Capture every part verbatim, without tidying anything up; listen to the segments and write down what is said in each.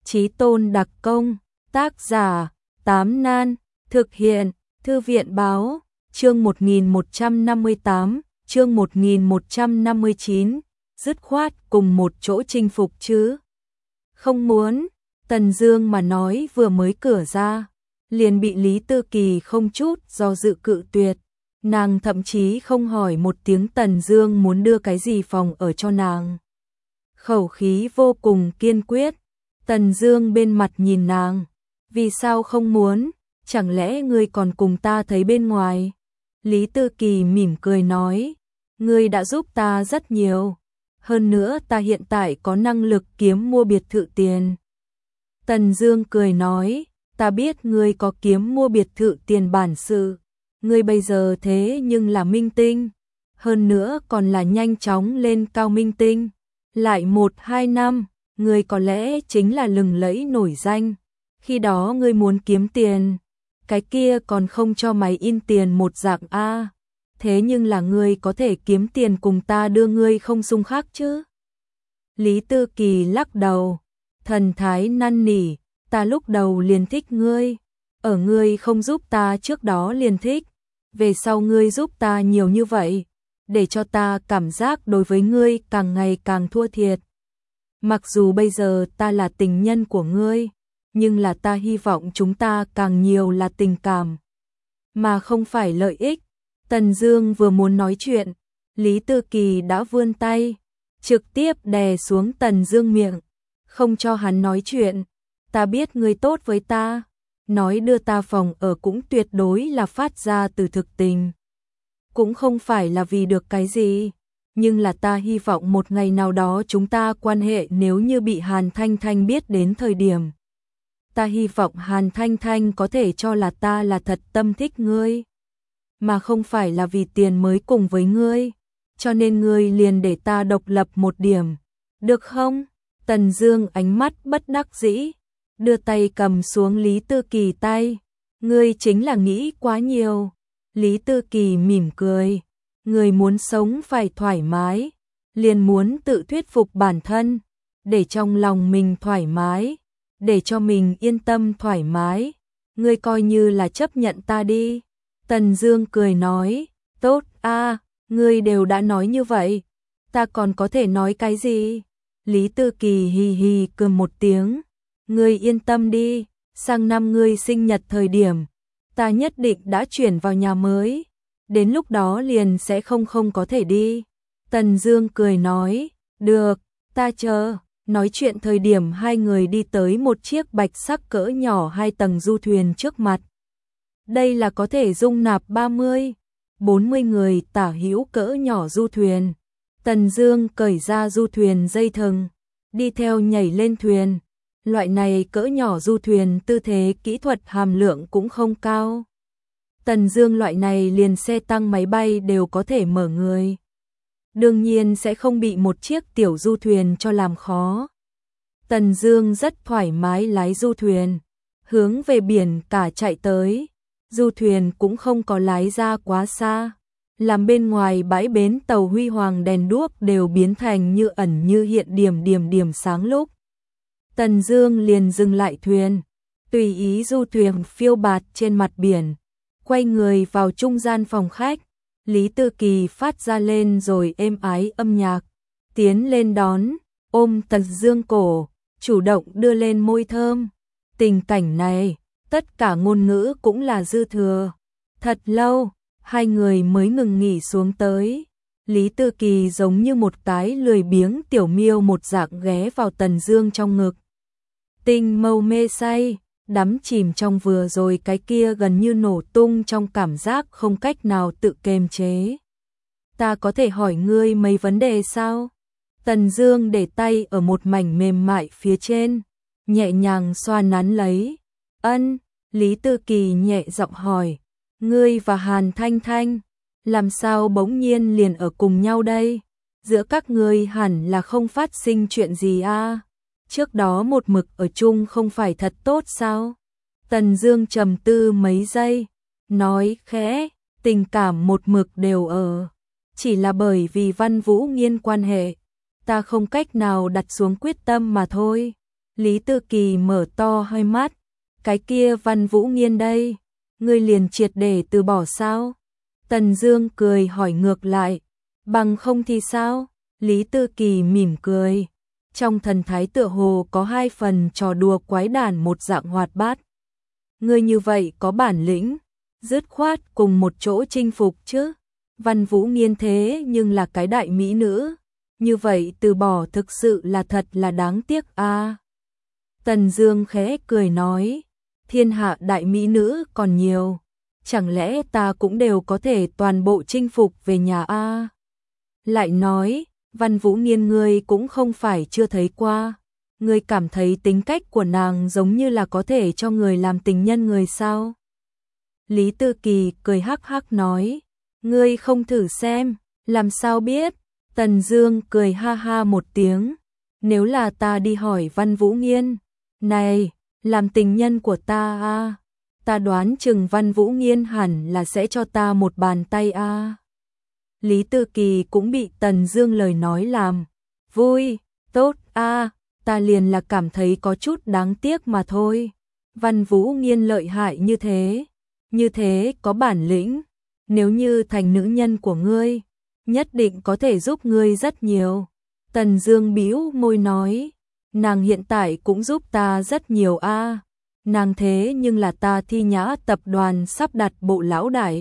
Chí tôn đặc công, tác giả, Tám Nan, thực hiện, Thư viện báo, chương một nghìn một trăm năm mươi tám, chương một nghìn một trăm năm mươi chín, dứt khoát cùng một chỗ chinh phục chứ. Không muốn, Tần Dương mà nói vừa mới cửa ra, liền bị Lý Tư Kỳ không chút do dự cự tuyệt. Nàng thậm chí không hỏi một tiếng Tần Dương muốn đưa cái gì phòng ở cho nàng. Khẩu khí vô cùng kiên quyết. Tần Dương bên mặt nhìn nàng, vì sao không muốn, chẳng lẽ ngươi còn cùng ta thấy bên ngoài? Lý Tư Kỳ mỉm cười nói, ngươi đã giúp ta rất nhiều, hơn nữa ta hiện tại có năng lực kiếm mua biệt thự tiền. Tần Dương cười nói, ta biết ngươi có kiếm mua biệt thự tiền bản sự, ngươi bây giờ thế nhưng là minh tinh, hơn nữa còn là nhanh chóng lên cao minh tinh, lại một hai năm, ngươi có lẽ chính là lừng lẫy nổi danh, khi đó ngươi muốn kiếm tiền, cái kia còn không cho mày in tiền một dạng a, thế nhưng là ngươi có thể kiếm tiền cùng ta đưa ngươi không xung khắc chứ? Lý Tư Kỳ lắc đầu, thần thái năn nỉ, ta lúc đầu liền thích ngươi, ở ngươi không giúp ta trước đó liền thích, về sau ngươi giúp ta nhiều như vậy, để cho ta cảm giác đối với ngươi càng ngày càng thua thiệt. Mặc dù bây giờ ta là tình nhân của ngươi, nhưng là ta hy vọng chúng ta càng nhiều là tình cảm, mà không phải lợi ích. Tần Dương vừa muốn nói chuyện, Lý Tư Kỳ đã vươn tay, trực tiếp đè xuống Tần Dương miệng, không cho hắn nói chuyện. Ta biết ngươi tốt với ta, nói đưa ta phòng ở cũng tuyệt đối là phát ra từ thực tình, cũng không phải là vì được cái gì, nhưng là ta hy vọng một ngày nào đó chúng ta quan hệ nếu như bị Hàn Thanh Thanh biết đến thời điểm, ta hy vọng Hàn Thanh Thanh có thể cho là ta là thật tâm thích ngươi, mà không phải là vì tiền mới cùng với ngươi, cho nên ngươi liền để ta độc lập một điểm, được không? Tần Dương ánh mắt bất đắc dĩ, đưa tay cầm xuống Lý Tư Kỳ tay, ngươi chính là nghĩ quá nhiều. Lý Tư Kỳ mỉm cười, người muốn sống phải thoải mái, liền muốn tự thuyết phục bản thân, để trong lòng mình thoải mái, để cho mình yên tâm thoải mái, ngươi coi như là chấp nhận ta đi. Tần Dương cười nói, tốt a, ngươi đều đã nói như vậy, ta còn có thể nói cái gì? Lý Tư Kỳ hì hì cười một tiếng, ngươi yên tâm đi, sang năm ngươi sinh nhật thời điểm, ta nhất định đã chuyển vào nhà mới, đến lúc đó liền sẽ không không có thể đi. Tần Dương cười nói, được, ta chờ. Nói chuyện thời điểm hai người đi tới một chiếc bạch sắc cỡ nhỏ hai tầng du thuyền trước mặt. Đây là có thể dung nạp ba mươi, bốn mươi người tả hữu cỡ nhỏ du thuyền. Tần Dương cởi ra du thuyền dây thừng, đi theo nhảy lên thuyền. Loại này cỡ nhỏ du thuyền tư thế kỹ thuật hàm lượng cũng không cao. Tần Dương loại này liền xe tăng máy bay đều có thể mở người, đương nhiên sẽ không bị một chiếc tiểu du thuyền cho làm khó. Tần Dương rất thoải mái lái du thuyền, hướng về biển cả chạy tới. Du thuyền cũng không có lái ra quá xa, làm bên ngoài bãi bến tàu huy hoàng đèn đuốc đều biến thành như ẩn như hiện điểm điểm điểm sáng lúc. Tần Dương liền dừng lại thuyền, tùy ý du thuyền phiêu bạt trên mặt biển, quay người vào trung gian phòng khách. Lý Tư Kỳ phát ra lên rồi êm ái âm nhạc, tiến lên đón, ôm Tần Dương cổ, chủ động đưa lên môi thơm. Tình cảnh này, tất cả ngôn ngữ cũng là dư thừa. Thật lâu, hai người mới ngừng nghỉ xuống tới. Lý Tư Kỳ giống như một cái lười biếng tiểu miêu một dạng ghé vào Tần Dương trong ngực. Tinh mâu mê say, đắm chìm trong vừa rồi cái kia gần như nổ tung trong cảm giác không cách nào tự kiềm chế. Ta có thể hỏi ngươi mấy vấn đề sao? Tần Dương để tay ở một mảnh mềm mại phía trên, nhẹ nhàng xoa nắn lấy. Ân, Lý Tư Kỳ nhẹ giọng hỏi, ngươi và Hàn Thanh Thanh, làm sao bỗng nhiên liền ở cùng nhau đây? Giữa các ngươi hẳn là không phát sinh chuyện gì a? Trước đó một mực ở chung không phải thật tốt sao? Tần Dương trầm tư mấy giây, nói khẽ, tình cảm một mực đều ở, chỉ là bởi vì Văn Vũ Nghiên quan hệ, ta không cách nào đặt xuống quyết tâm mà thôi. Lý Tư Kỳ mở to hai mắt, cái kia Văn Vũ Nghiên đây, ngươi liền triệt để từ bỏ sao? Tần Dương cười hỏi ngược lại, bằng không thì sao? Lý Tư Kỳ mỉm cười, trong thần thái tựa hồ có hai phần trò đùa quái đản một dạng hoạt bát. Ngươi như vậy có bản lĩnh, dứt khoát cùng một chỗ chinh phục chứ. Văn Vũ Nghiên thế nhưng là cái đại mỹ nữ, như vậy từ bỏ thực sự là thật là đáng tiếc a. À. Tần Dương khẽ cười nói, thiên hạ đại mỹ nữ còn nhiều, chẳng lẽ ta cũng đều có thể toàn bộ chinh phục về nhà a? À. Lại nói, Văn Vũ Nghiên ngươi cũng không phải chưa thấy qua, ngươi cảm thấy tính cách của nàng giống như là có thể cho người làm tình nhân người sao? Lý Tư Kỳ cười hắc hắc nói, ngươi không thử xem, làm sao biết? Tần Dương cười ha ha một tiếng, nếu là ta đi hỏi Văn Vũ Nghiên, này, làm tình nhân của ta a, à, ta đoán chừng Văn Vũ Nghiên hẳn là sẽ cho ta một bàn tay a. À. Lý Tư Kỳ cũng bị Tần Dương lời nói làm vui, tốt a, à, ta liền là cảm thấy có chút đáng tiếc mà thôi. Văn Vũ Nghiên lợi hại như thế, như thế có bản lĩnh, nếu như thành nữ nhân của ngươi, nhất định có thể giúp ngươi rất nhiều. Tần Dương bĩu môi nói, nàng hiện tại cũng giúp ta rất nhiều a. À. Nàng thế nhưng là ta Thi Nhã tập đoàn sắp đặt bộ lão đại.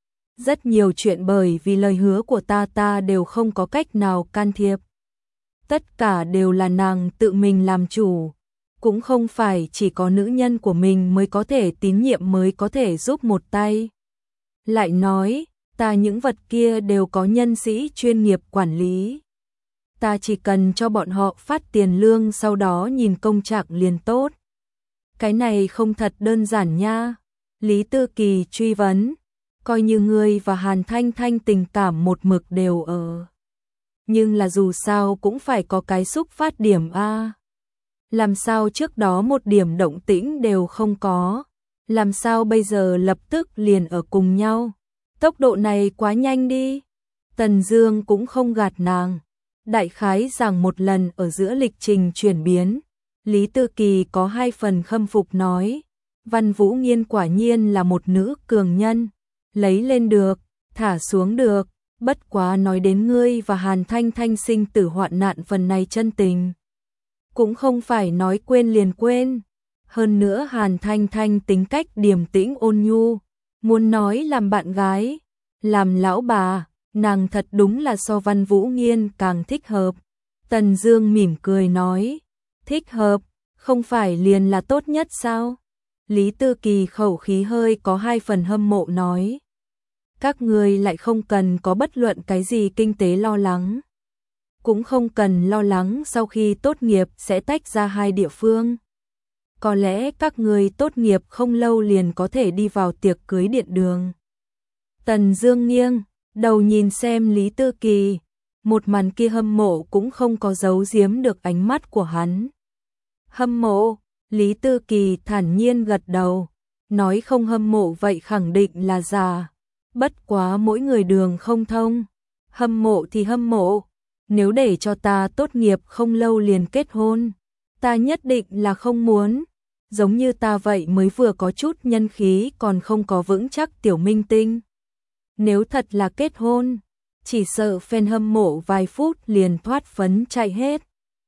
Rất nhiều chuyện bởi vì lời hứa của ta ta đều không có cách nào can thiệp. Tất cả đều là nàng tự mình làm chủ, cũng không phải chỉ có nữ nhân của mình mới có thể tín nhiệm mới có thể giúp một tay. Lại nói, ta những vật kia đều có nhân sĩ chuyên nghiệp quản lý. Ta chỉ cần cho bọn họ phát tiền lương sau đó nhìn công trạng liền tốt. Cái này không thật đơn giản nha. Lý Tư Kỳ truy vấn, coi như ngươi và Hàn Thanh Thanh tình cảm một mực đều ở. Nhưng là dù sao cũng phải có cái xúc phát điểm a. Làm sao trước đó một điểm động tĩnh đều không có, làm sao bây giờ lập tức liền ở cùng nhau. Tốc độ này quá nhanh đi. Tần Dương cũng không gạt nàng, đại khái rằng một lần ở giữa lịch trình chuyển biến, Lý Tư Kỳ có hai phần khâm phục nói, Văn Vũ Nghiên quả nhiên là một nữ cường nhân, lấy lên được, thả xuống được, bất quá nói đến ngươi và Hàn Thanh Thanh sinh tử hoạn nạn phần này chân tình, cũng không phải nói quên liền quên. Hơn nữa Hàn Thanh Thanh tính cách điềm tĩnh ôn nhu, muốn nói làm bạn gái, làm lão bà, nàng thật đúng là so Văn Vũ Nghiên càng thích hợp. Tần Dương mỉm cười nói, thích hợp, không phải liền là tốt nhất sao? Lý Tư Kỳ khẩu khí hơi có hai phần hâm mộ nói, các ngươi lại không cần có bất luận cái gì kinh tế lo lắng, cũng không cần lo lắng sau khi tốt nghiệp sẽ tách ra hai địa phương. Có lẽ các người tốt nghiệp không lâu liền có thể đi vào tiệc cưới điện đường. Tần Dương nghiêng đầu nhìn xem Lý Tư Kỳ, một màn kia hâm mộ cũng không có giấu giếm được ánh mắt của hắn. Hâm mộ? Lý Tư Kỳ thản nhiên gật đầu, nói không hâm mộ vậy khẳng định là giả. Bất quá mỗi người đường không thông, hâm mộ thì hâm mộ, nếu để cho ta tốt nghiệp không lâu liền kết hôn, ta nhất định là không muốn. Giống như ta vậy mới vừa có chút nhân khí còn không có vững chắc tiểu minh tinh. Nếu thật là kết hôn, chỉ sợ fan hâm mộ vài phút liền thoát phấn chạy hết.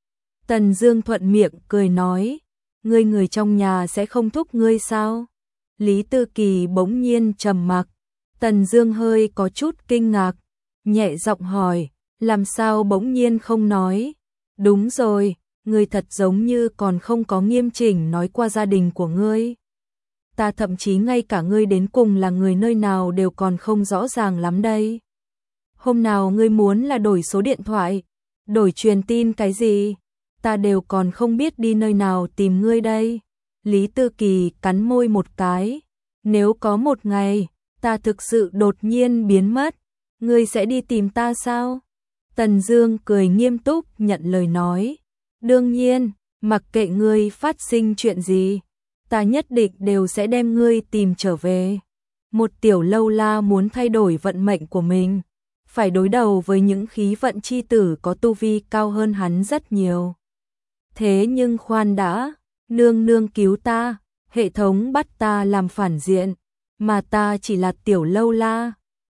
Tần Dương thuận miệng cười nói, ngươi người trong nhà sẽ không thúc ngươi sao? Lý Tư Kỳ bỗng nhiên trầm mặc, Tần Dương hơi có chút kinh ngạc, nhẹ giọng hỏi, làm sao bỗng nhiên không nói? Đúng rồi, ngươi thật giống như còn không có nghiêm chỉnh nói qua gia đình của ngươi. Ta thậm chí ngay cả ngươi đến cùng là người nơi nào đều còn không rõ ràng lắm đây. Hôm nào ngươi muốn là đổi số điện thoại, đổi truyền tin cái gì, ta đều còn không biết đi nơi nào tìm ngươi đây. Lý Tư Kỳ cắn môi một cái, nếu có một ngày, ta thực sự đột nhiên biến mất, ngươi sẽ đi tìm ta sao? Tần Dương cười nghiêm túc nhận lời nói, đương nhiên, mặc kệ ngươi phát sinh chuyện gì, ta nhất định đều sẽ đem ngươi tìm trở về. Một tiểu lâu la muốn thay đổi vận mệnh của mình, phải đối đầu với những khí vận chi tử có tu vi cao hơn hắn rất nhiều. Thế nhưng khoan đã, nương nương cứu ta, hệ thống bắt ta làm phản diện, mà ta chỉ là tiểu lâu la,